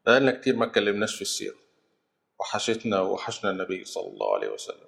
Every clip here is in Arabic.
بقالنا كتير ما اتكلمناش في السيرة. وحشنا النبي صلى الله عليه وسلم.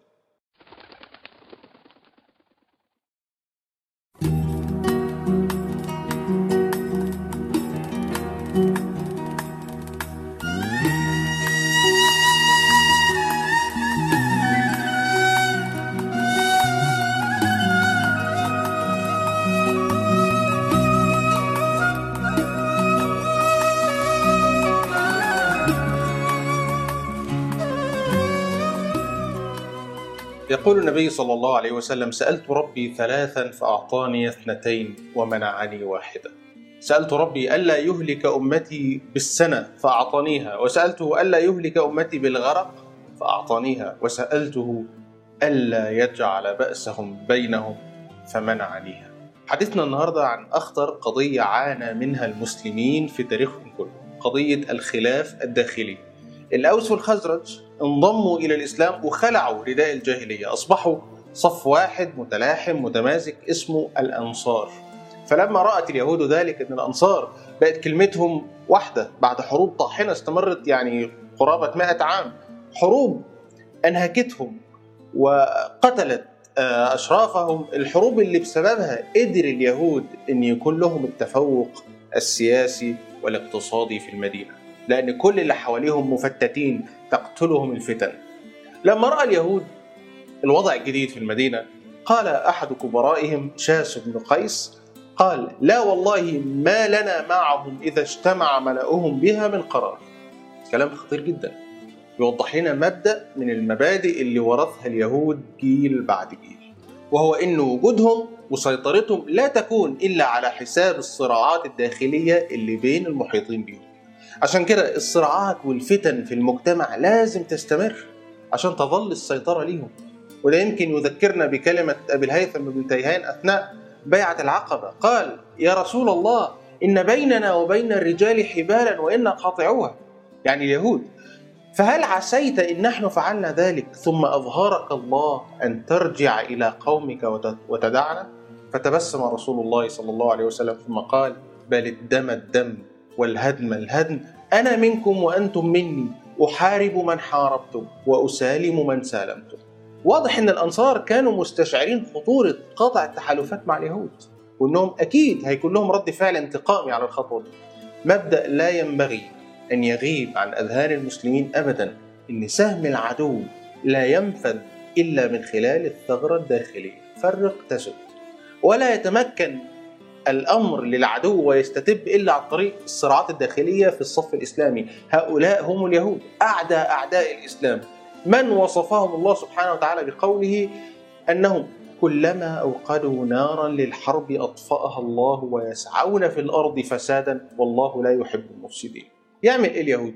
يقول النبي صلى الله عليه وسلم: سألت ربي ثلاثا فأعطاني اثنتين ومنعني واحدة. سألت ربي ألا يهلك أمتي بالسنة فأعطانيها، وسألته ألا يهلك أمتي بالغرق فأعطانيها، وسألته ألا يجعل بأسهم بينهم فمنعنيها. حديثنا النهاردة عن أخطر قضية عانى منها المسلمين في تاريخهم كله، قضية الخلاف الداخلي. الأوس والخزرج انضموا إلى الإسلام وخلعوا رداء الجاهلية، أصبحوا صف واحد متلاحم متماسك اسمه الأنصار. فلما رأت اليهود ذلك أن الأنصار بقت كلمتهم واحدة بعد حروب طاحنة استمرت قرابة 100 عام، حروب أنهكتهم وقتلت أشرافهم، الحروب اللي بسببها قدر اليهود أن يكون لهم التفوق السياسي والاقتصادي في المدينة، لأن كل اللي حواليهم مفتتين تقتلهم الفتن. لما رأى اليهود الوضع الجديد في المدينة، قال أحد كبرائهم شاس بن قيس، قال: لا والله ما لنا معهم إذا اجتمع ملأهم بها من قرار. كلام خطير جدا، يوضح لنا مبدأ من المبادئ اللي ورثها اليهود جيل بعد جيل، وهو إن وجودهم وسيطرتهم لا تكون إلا على حساب الصراعات الداخلية اللي بين المحيطين بهم. عشان كده الصراعات والفتن في المجتمع لازم تستمر عشان تظل السيطرة ليهم. وده يمكن يذكرنا بكلمة أبي الهيثم بن تيهان أثناء بيعة العقبة، قال: يا رسول الله إن بيننا وبين الرجال حبالا وإنا قاطعوها، يعني اليهود، فهل عسيت إن نحن فعلنا ذلك ثم أظهرك الله أن ترجع إلى قومك وتدعنا؟ فتبسم رسول الله صلى الله عليه وسلم ثم قال: بل الدم الدم والهدم الهدم، أنا منكم وأنتم مني، أحارب من حاربتم وأسالم من سالمتم. واضح أن الأنصار كانوا مستشعرين خطورة قطع التحالفات مع اليهود، وأنهم أكيد هيكون لهم رد فعل انتقامي على الخطوة دي. مبدأ لا ينبغي أن يغيب عن أذهان المسلمين أبدا، إن سهم العدو لا ينفذ إلا من خلال الثغرة الداخلية، فرق تسد، ولا يتمكن الأمر للعدو ويستتب إلا عن طريق الصراعات الداخلية في الصف الإسلامي. هؤلاء هم اليهود، أعداء الإسلام، من وصفهم الله سبحانه وتعالى بقوله أنهم كلما أوقدوا نارا للحرب أطفأها الله ويسعون في الأرض فسادا والله لا يحب المفسدين. يعمل إيه اليهود؟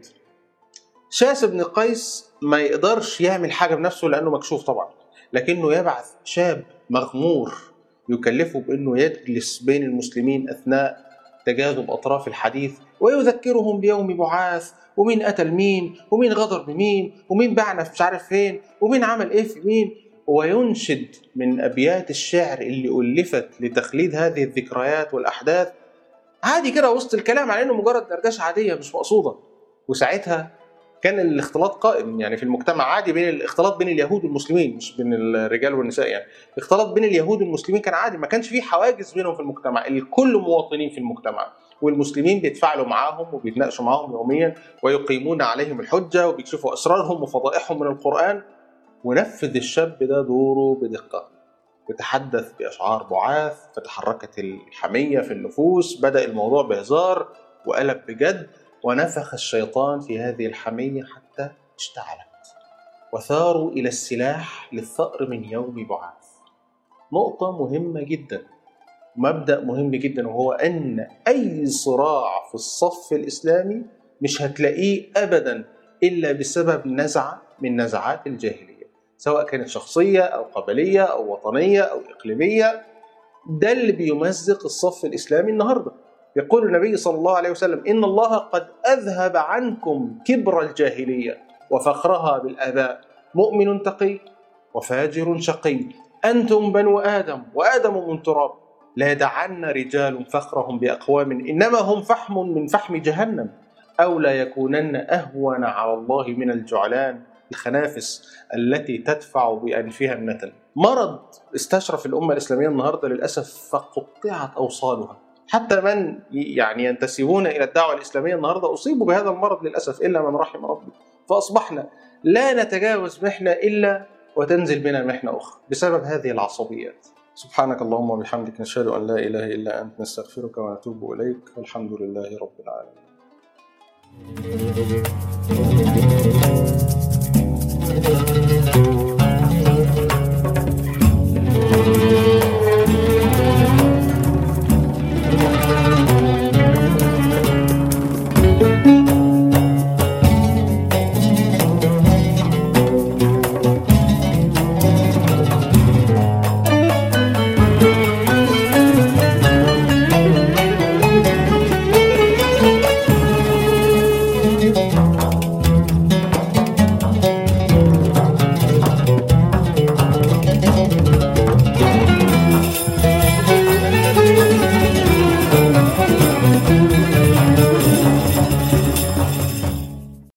شاس بن قيس ما يقدرش يعمل حاجة بنفسه لأنه مكشوف طبعا، لكنه يبعث شاب مغمور يكلفه بأنه يجلس بين المسلمين أثناء تجاذب أطراف الحديث ويذكرهم بيوم بعاث، ومين قتل مين، ومين غدر بمين، ومين باعنا مش عارف فين، ومين عمل إيه في مين، وينشد من أبيات الشعر اللي ألفت لتخليد هذه الذكريات والأحداث عادي كده وسط الكلام على إنه مجرد دردشة عادية مش مقصودة. وساعتها كان الاختلاط قائم في المجتمع عادي، بين الاختلاط بين اليهود والمسلمين، مش بين الرجال والنساء، الاختلاط بين اليهود والمسلمين كان عادي، ما كانش فيه حواجز بينهم في المجتمع، الكل مواطنين في المجتمع، والمسلمين بيتفاعلوا معاهم وبيتناقشوا معاهم يوميا ويقيمون عليهم الحجة وبيكشفوا أسرارهم وفضائحهم من القرآن. ونفذ الشاب ده دوره بدقة، وتحدث بأشعار بعاث، فتحركت الحمية في النفوس، بدأ الموضوع بهزار وقلب بجد، ونفخ الشيطان في هذه الحمية حتى اشتعلت، وثاروا إلى السلاح للثأر من يوم بعاث. نقطة مهمة جدا، مبدأ مهم جدا، وهو أن أي صراع في الصف الإسلامي مش هتلاقيه أبدا إلا بسبب نزعة من نزعات الجاهلية، سواء كانت شخصية أو قبلية أو وطنية أو إقليمية. ده اللي بيمزق الصف الإسلامي النهاردة. يقول النبي صلى الله عليه وسلم: إن الله قد أذهب عنكم كبر الجاهلية وفخرها بالآباء، مؤمن تقي وفاجر شقي، أنتم بنو آدم وآدم من تراب، لا يدعن رجال فخرهم بأقوام إنما هم فحم من فحم جهنم، أو لا يكونن أهون على الله من الجعلان، الخنافس التي تدفع بأنفها النتن. مرض استشرف الأمة الإسلامية النهاردة للأسف، فقطعت أوصالها. حتى من ينتسبون إلى الدعوة الإسلامية النهاردة أصيبوا بهذا المرض للأسف، إلا من رحم ربي. فأصبحنا لا نتجاوز محنة إلا وتنزل بنا محنة أخرى بسبب هذه العصبيات. سبحانك اللهم وبحمدك، نشهد أن لا إله إلا أنت، نستغفرك ونتوب إليك، والحمد لله رب العالمين.